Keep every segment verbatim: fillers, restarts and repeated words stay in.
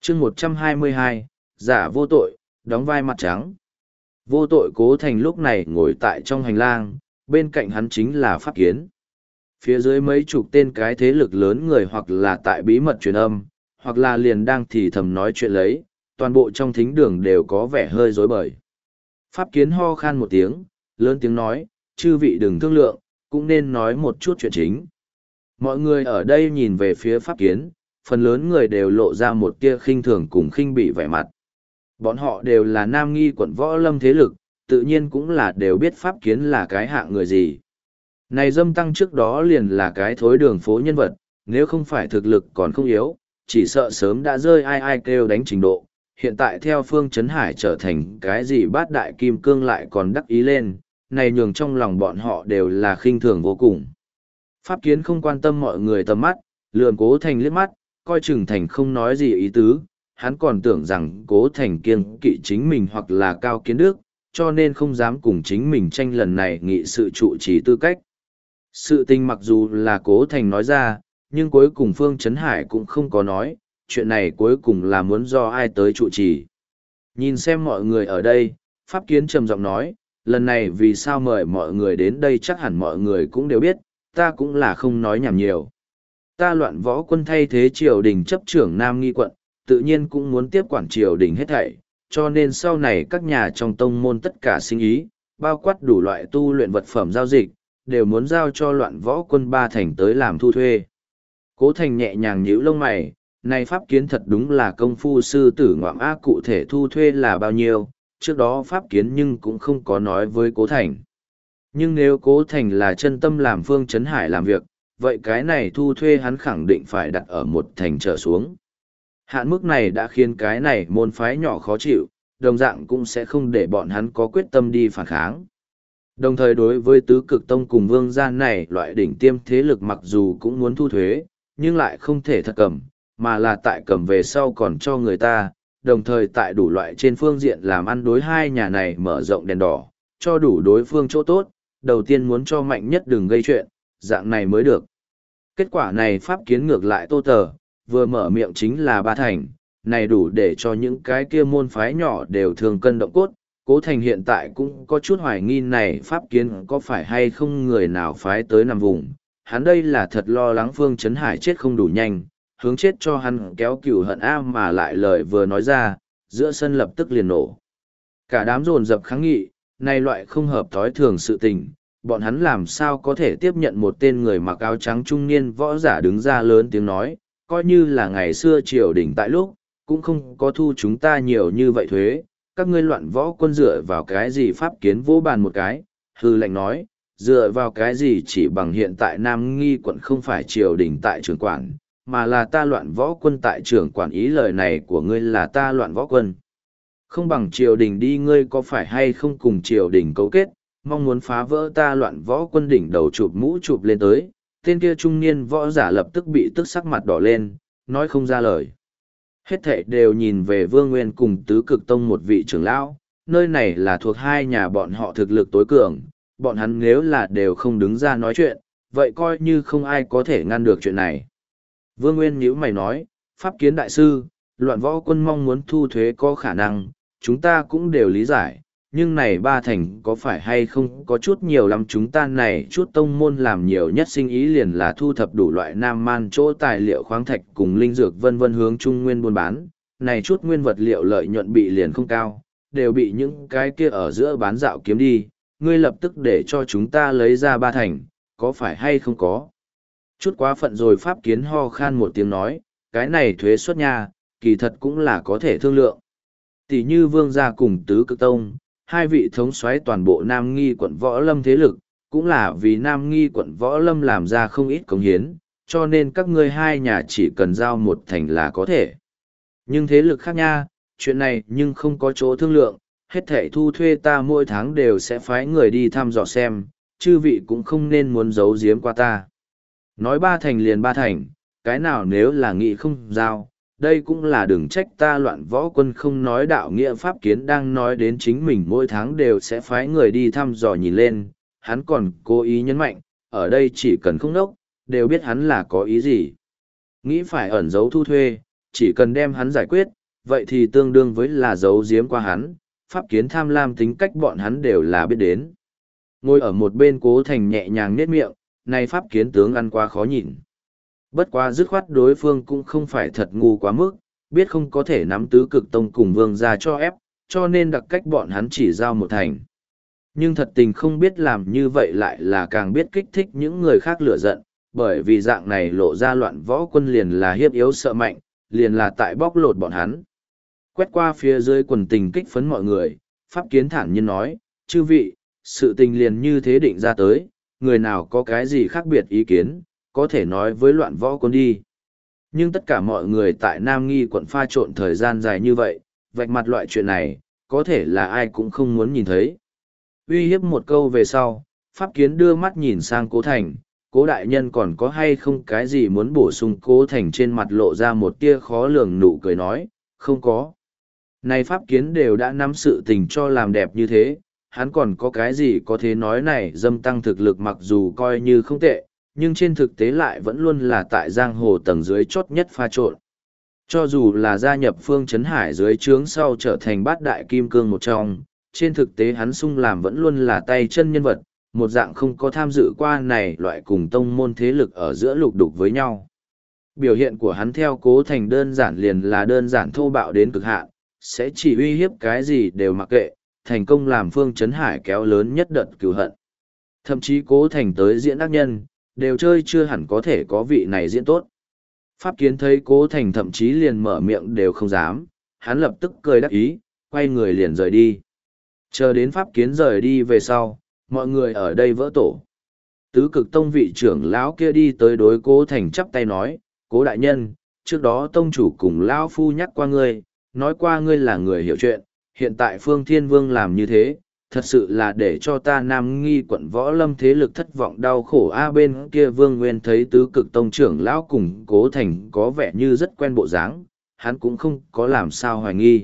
chương một trăm hai mươi hai, giả vô tội, đóng vai mặt trắng. Vô tội Cố Thành lúc này ngồi tại trong hành lang, bên cạnh hắn chính là Pháp Kiến. Phía dưới mấy chục tên cái thế lực lớn người hoặc là tại bí mật truyền âm, hoặc là liền đang thì thầm nói chuyện lấy, toàn bộ trong thính đường đều có vẻ hơi rối bời. Pháp Kiến ho khan một tiếng, lớn tiếng nói, chư vị đừng thương lượng, cũng nên nói một chút chuyện chính. Mọi người ở đây nhìn về phía Pháp Kiến, phần lớn người đều lộ ra một tia khinh thường cùng khinh bỉ vẻ mặt. Bọn họ đều là Nam Nghi quận võ lâm thế lực, tự nhiên cũng là đều biết Pháp Kiến là cái hạng người gì. Này Dâm Tăng trước đó liền là cái thối đường phố nhân vật, nếu không phải thực lực còn không yếu, chỉ sợ sớm đã rơi ai ai kêu đánh trình độ. Hiện tại theo Phương Chấn Hải trở thành cái gì bát đại kim cương lại còn đắc ý lên, này nhường trong lòng bọn họ đều là khinh thường vô cùng. Pháp Kiến không quan tâm mọi người tầm mắt, lườm Cố Thành liếc mắt, coi chừng Thành không nói gì ý tứ, hắn còn tưởng rằng Cố Thành kiêng kỵ chính mình hoặc là Cao Kiến Đức, cho nên không dám cùng chính mình tranh lần này nghị sự trụ trì tư cách. Sự tình mặc dù là Cố Thành nói ra, nhưng cuối cùng Phương Chấn Hải cũng không có nói, chuyện này cuối cùng là muốn do ai tới trụ trì. Nhìn xem mọi người ở đây, Pháp Kiến trầm giọng nói, lần này vì sao mời mọi người đến đây chắc hẳn mọi người cũng đều biết, ta cũng là không nói nhảm nhiều. Ta Loạn Võ Quân thay thế triều đình chấp trưởng Nam Nghi quận, tự nhiên cũng muốn tiếp quản triều đình hết thảy, cho nên sau này các nhà trong tông môn tất cả sinh ý, bao quát đủ loại tu luyện vật phẩm giao dịch, đều muốn giao cho Loạn Võ Quân ba thành tới làm thu thuê. Cố Thành nhẹ nhàng nhíu lông mày, này Pháp Kiến thật đúng là công phu sư tử ngoạm á, cụ thể thu thuê là bao nhiêu, trước đó Pháp Kiến nhưng cũng không có nói với Cố Thành. Nhưng nếu Cố Thành là chân tâm làm Phương Chấn Hải làm việc, vậy cái này thu thuê hắn khẳng định phải đặt ở một thành trở xuống. Hạn mức này đã khiến cái này môn phái nhỏ khó chịu, đồng dạng cũng sẽ không để bọn hắn có quyết tâm đi phản kháng. Đồng thời đối với tứ cực tông cùng vương gia này loại đỉnh tiêm thế lực mặc dù cũng muốn thu thuế, nhưng lại không thể thật cầm, mà là tại cầm về sau còn cho người ta, đồng thời tại đủ loại trên phương diện làm ăn đối hai nhà này mở rộng đèn đỏ, cho đủ đối phương chỗ tốt, đầu tiên muốn cho mạnh nhất đừng gây chuyện, dạng này mới được. Kết quả này Pháp Kiến ngược lại Tô Tờ, vừa mở miệng chính là ba thành, này đủ để cho những cái kia môn phái nhỏ đều thường cân động cốt. Cố Thành hiện tại cũng có chút hoài nghi này Pháp Kiến có phải hay không người nào phái tới nằm vùng. Hắn đây là thật lo lắng Phương Chấn Hải chết không đủ nhanh, hướng chết cho hắn kéo cừu hận a, mà lại lời vừa nói ra, giữa sân lập tức liền nổ. Cả đám dồn dập kháng nghị, này loại không hợp thói thường sự tình, bọn hắn làm sao có thể tiếp nhận một tên người mặc áo trắng trung niên võ giả đứng ra lớn tiếng nói, coi như là ngày xưa triều đình tại lúc, cũng không có thu chúng ta nhiều như vậy thuế, các ngươi Loạn Võ Quân dựa vào cái gì Pháp Kiến vô bàn một cái, hư lệnh nói, dựa vào cái gì chỉ bằng hiện tại Nam Nghi quận không phải triều đình tại trưởng quản, mà là ta Loạn Võ Quân tại trưởng quản, ý lời này của ngươi là ta Loạn Võ Quân. Không bằng triều đình đi, ngươi có phải hay không cùng triều đình cấu kết, mong muốn phá vỡ ta Loạn Võ Quân đỉnh đầu chụp mũ chụp lên tới, tên kia trung niên võ giả lập tức bị tức sắc mặt đỏ lên, nói không ra lời. Hết thảy đều nhìn về Vương Nguyên cùng tứ cực tông một vị trưởng lão, nơi này là thuộc hai nhà bọn họ thực lực tối cường, bọn hắn nếu là đều không đứng ra nói chuyện, vậy coi như không ai có thể ngăn được chuyện này. Vương Nguyên nhíu mày nói, Pháp Kiến đại sư, Loạn Võ Quân mong muốn thu thuế có khả năng, chúng ta cũng đều lý giải, nhưng này ba thành có phải hay không có chút nhiều lắm, chúng ta này chút tông môn làm nhiều nhất sinh ý liền là thu thập đủ loại nam man chỗ tài liệu khoáng thạch cùng linh dược vân vân hướng trung nguyên buôn bán, này chút nguyên vật liệu lợi nhuận bị liền không cao, đều bị những cái kia ở giữa bán dạo kiếm đi, ngươi lập tức để cho chúng ta lấy ra ba thành, có phải hay không có? Chút quá phận rồi. Pháp Kiến ho khan một tiếng nói, cái này thuế xuất nha, kỳ thật cũng là có thể thương lượng. Tỷ như Vương gia cùng tứ cực tông, hai vị thống soái toàn bộ Nam Nghi quận Võ Lâm thế lực, cũng là vì Nam Nghi quận Võ Lâm làm ra không ít công hiến, cho nên các ngươi hai nhà chỉ cần giao một thành là có thể. Nhưng thế lực khác nha, chuyện này nhưng không có chỗ thương lượng, hết thảy thu thuê ta mỗi tháng đều sẽ phái người đi thăm dò xem, chư vị cũng không nên muốn giấu giếm qua ta. Nói ba thành liền ba thành, cái nào nếu là nghị không giao, đây cũng là đừng trách ta Loạn Võ Quân không nói đạo nghĩa. Pháp Kiến đang nói đến chính mình mỗi tháng đều sẽ phái người đi thăm dò nhìn lên, hắn còn cố ý nhấn mạnh, ở đây chỉ cần không đốc, đều biết hắn là có ý gì. Nghĩ phải ẩn giấu thu thuê, Chỉ cần đem hắn giải quyết, vậy thì tương đương với là giấu giếm qua hắn, pháp kiến tham lam tính cách bọn hắn đều là biết đến. Ngồi ở một bên Cố Thành nhẹ nhàng nhếch miệng, này pháp kiến tướng ăn quá khó nhìn. Bất quá dứt khoát đối phương cũng không phải thật ngu quá mức, biết không có thể nắm tứ cực tông cùng vương ra cho ép, cho nên đặc cách bọn hắn chỉ giao một thành. Nhưng thật tình không biết làm như vậy lại là càng biết kích thích những người khác lửa giận, bởi vì dạng này lộ ra loạn võ quân liền là hiếp yếu sợ mạnh, liền là tại bóc lột bọn hắn. Quét qua phía dưới quần tình kích phấn mọi người, pháp kiến thản nhiên nói, chư vị, sự tình liền như thế định ra tới, người nào có cái gì khác biệt ý kiến, có thể nói với loạn võ quân đi. Nhưng tất cả mọi người tại Nam Nghi quận pha trộn thời gian dài như vậy, vạch mặt loại chuyện này, có thể là ai cũng không muốn nhìn thấy. Uy hiếp một câu về sau, pháp kiến đưa mắt nhìn sang Cố Thành, Cố đại nhân còn có hay không cái gì muốn bổ sung. Cố Thành trên mặt lộ ra một tia khó lường nụ cười nói, không có. Này pháp kiến đều đã nắm sự tình cho làm đẹp như thế, hắn còn có cái gì có thể nói này dâm tăng thực lực mặc dù coi như không tệ, nhưng trên thực tế lại vẫn luôn là tại giang hồ tầng dưới chốt nhất pha trộn. Cho dù là gia nhập Phương Chấn Hải dưới trướng sau trở thành bát đại kim cương một trong, trên thực tế hắn sung làm vẫn luôn là tay chân nhân vật, một dạng không có tham dự qua này loại cùng tông môn thế lực ở giữa lục đục với nhau. Biểu hiện của hắn theo Cố Thành đơn giản liền là đơn giản thô bạo đến cực hạn, sẽ chỉ uy hiếp cái gì đều mặc kệ, thành công làm Phương Chấn Hải kéo lớn nhất đợt cừu hận. Thậm chí Cố Thành tới diễn ác nhân, đều chơi chưa hẳn có thể có vị này diễn tốt. Pháp kiến thấy Cố Thành thậm chí liền mở miệng đều không dám, hắn lập tức cười đắc ý, quay người liền rời đi. Chờ đến Pháp kiến rời đi về sau, mọi người ở đây vỡ tổ. Tứ cực tông vị trưởng lão kia đi tới đối Cố Thành chắp tay nói, Cố đại nhân, trước đó tông chủ cùng lão phu nhắc qua ngươi, nói qua ngươi là người hiểu chuyện, hiện tại Phương Thiên Vương làm như thế, thật sự là để cho ta Nam Nghi quận Võ Lâm thế lực thất vọng đau khổ. A bên kia Vương Nguyên thấy tứ cực tông trưởng lão cùng Cố Thành có vẻ như rất quen bộ dáng, hắn cũng không có làm sao hoài nghi.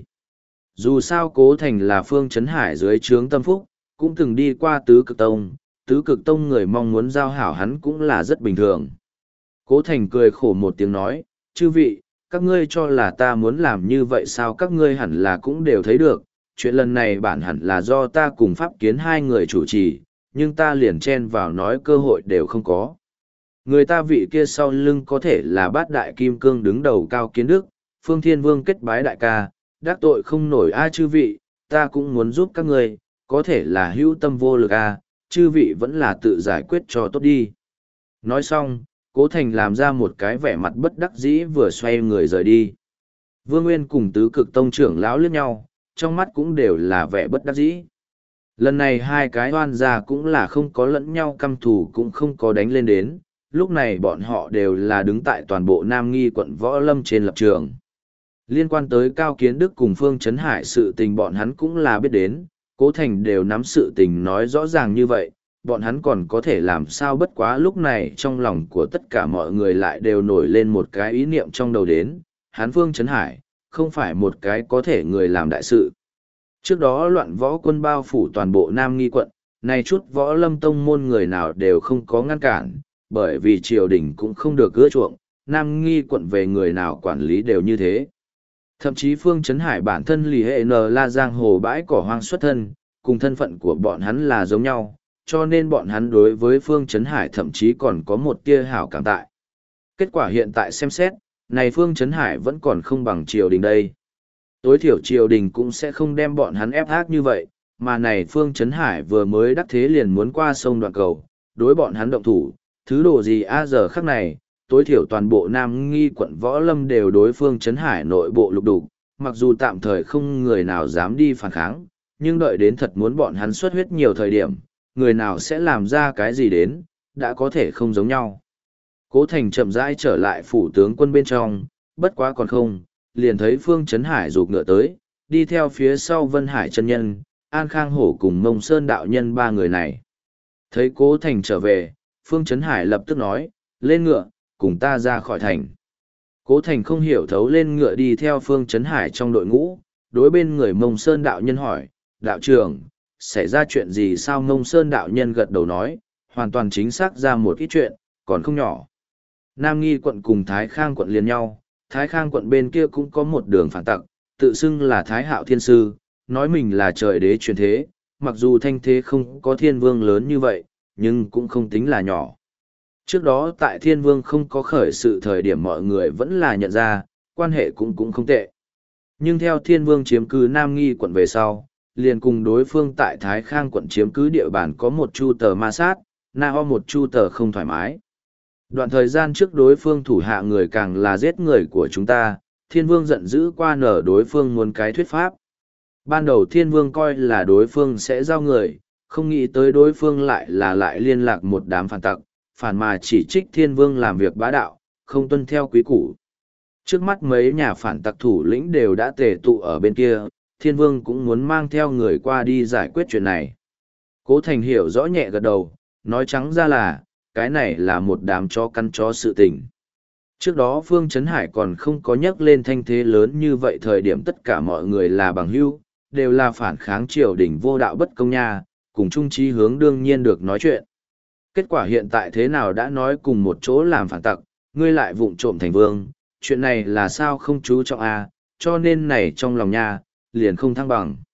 Dù sao Cố Thành là Phương Chấn Hải dưới trướng tâm phúc, cũng từng đi qua tứ cực tông, tứ cực tông người mong muốn giao hảo hắn cũng là rất bình thường. Cố Thành cười khổ một tiếng nói, chư vị, các ngươi cho là ta muốn làm như vậy sao? Các ngươi hẳn là cũng đều thấy được, chuyện lần này bản hẳn là do ta cùng pháp kiến hai người chủ trì, nhưng ta liền chen vào nói cơ hội đều không có. Người ta vị kia sau lưng có thể là bát đại kim cương đứng đầu Cao Kiến Đức, Phương Thiên Vương kết bái đại ca, đắc tội không nổi a chư vị, ta cũng muốn giúp các ngươi, có thể là hữu tâm vô lực a, chư vị vẫn là tự giải quyết cho tốt đi. Nói xong, Cố Thành làm ra một cái vẻ mặt bất đắc dĩ vừa xoay người rời đi. Vương Nguyên cùng tứ cực tông trưởng lão liếc nhau, trong mắt cũng đều là vẻ bất đắc dĩ. Lần này hai cái oan gia cũng là không có lẫn nhau căm thù cũng không có đánh lên đến, lúc này bọn họ đều là đứng tại toàn bộ Nam Nghi quận Võ Lâm trên lập trường. Liên quan tới Cao Kiến Đức cùng Phương Chấn Hải sự tình bọn hắn cũng là biết đến, Cố Thành đều nắm sự tình nói rõ ràng như vậy, bọn hắn còn có thể làm sao. Bất quá lúc này trong lòng của tất cả mọi người lại đều nổi lên một cái ý niệm trong đầu đến, hắn Phương Chấn Hải, không phải một cái có thể người làm đại sự. Trước đó loạn võ quân bao phủ toàn bộ Nam Nghi quận, này chút Võ Lâm tông môn người nào đều không có ngăn cản, bởi vì triều đình cũng không được gỡ chuộng, Nam Nghi quận về người nào quản lý đều như thế. Thậm chí Phương Chấn Hải bản thân lì hệ nờ la giang hồ bãi cỏ hoang xuất thân, cùng thân phận của bọn hắn là giống nhau, cho nên bọn hắn đối với Phương Chấn Hải thậm chí còn có một tia hảo cảm tại. Kết quả hiện tại xem xét, này Phương Chấn Hải vẫn còn không bằng triều đình đây. Tối thiểu triều đình cũng sẽ không đem bọn hắn ép ác như vậy, mà này Phương Chấn Hải vừa mới đắc thế liền muốn qua sông đoạn cầu, đối bọn hắn động thủ, thứ đồ gì a giờ khắc này, tối thiểu toàn bộ Nam Nghi quận Võ Lâm đều đối Phương Chấn Hải nội bộ lục đục, mặc dù tạm thời không người nào dám đi phản kháng, nhưng đợi đến thật muốn bọn hắn xuất huyết nhiều thời điểm, người nào sẽ làm ra cái gì đến, đã có thể không giống nhau. Cố Thành chậm rãi trở lại phủ tướng quân bên trong, bất quá còn không, liền thấy Phương Chấn Hải rụt ngựa tới, đi theo phía sau Vân Hải chân nhân, An Khang Hổ cùng Mông Sơn đạo nhân ba người này. Thấy Cố Thành trở về, Phương Chấn Hải lập tức nói, lên ngựa, cùng ta ra khỏi thành. Cố Thành không hiểu thấu lên ngựa đi theo Phương Chấn Hải trong đội ngũ, đối bên người Mông Sơn đạo nhân hỏi, đạo trưởng, xảy ra chuyện gì sao? Mông Sơn đạo nhân gật đầu nói, hoàn toàn chính xác ra một ít chuyện, còn không nhỏ. Nam Nghi quận cùng Thái Khang quận liền nhau, Thái Khang quận bên kia cũng có một đường phản tặc, tự xưng là Thái Hạo Thiên Sư, nói mình là trời đế truyền thế, mặc dù thanh thế không có thiên vương lớn như vậy, nhưng cũng không tính là nhỏ. Trước đó tại thiên vương không có khởi sự thời điểm mọi người vẫn là nhận ra, quan hệ cũng cũng không tệ. Nhưng theo thiên vương chiếm cứ Nam Nghi quận về sau, liền cùng đối phương tại Thái Khang quận chiếm cứ địa bàn có một chu tờ ma sát, na ho một chu tờ không thoải mái. Đoạn thời gian trước đối phương thủ hạ người càng là giết người của chúng ta, thiên vương giận dữ qua nở đối phương muốn cái thuyết pháp. Ban đầu thiên vương coi là đối phương sẽ giao người, không nghĩ tới đối phương lại là lại liên lạc một đám phản tặc, phản mà chỉ trích thiên vương làm việc bá đạo, không tuân theo quý củ. Trước mắt mấy nhà phản tặc thủ lĩnh đều đã tề tụ ở bên kia, thiên vương cũng muốn mang theo người qua đi giải quyết chuyện này. Cố Thành hiểu rõ nhẹ gật đầu, nói trắng ra là, cái này là một đám chó căn chó sự tình. Trước đó Phương Trấn Hải còn không có nhắc lên thanh thế lớn như vậy thời điểm tất cả mọi người là bằng hữu, đều là phản kháng triều đình vô đạo bất công nha, cùng chung chí hướng đương nhiên được nói chuyện. Kết quả hiện tại thế nào đã nói cùng một chỗ làm phản tặc, ngươi lại vụng trộm thành vương, chuyện này là sao không chú trọng a, cho nên này trong lòng nha, liền không thăng bằng.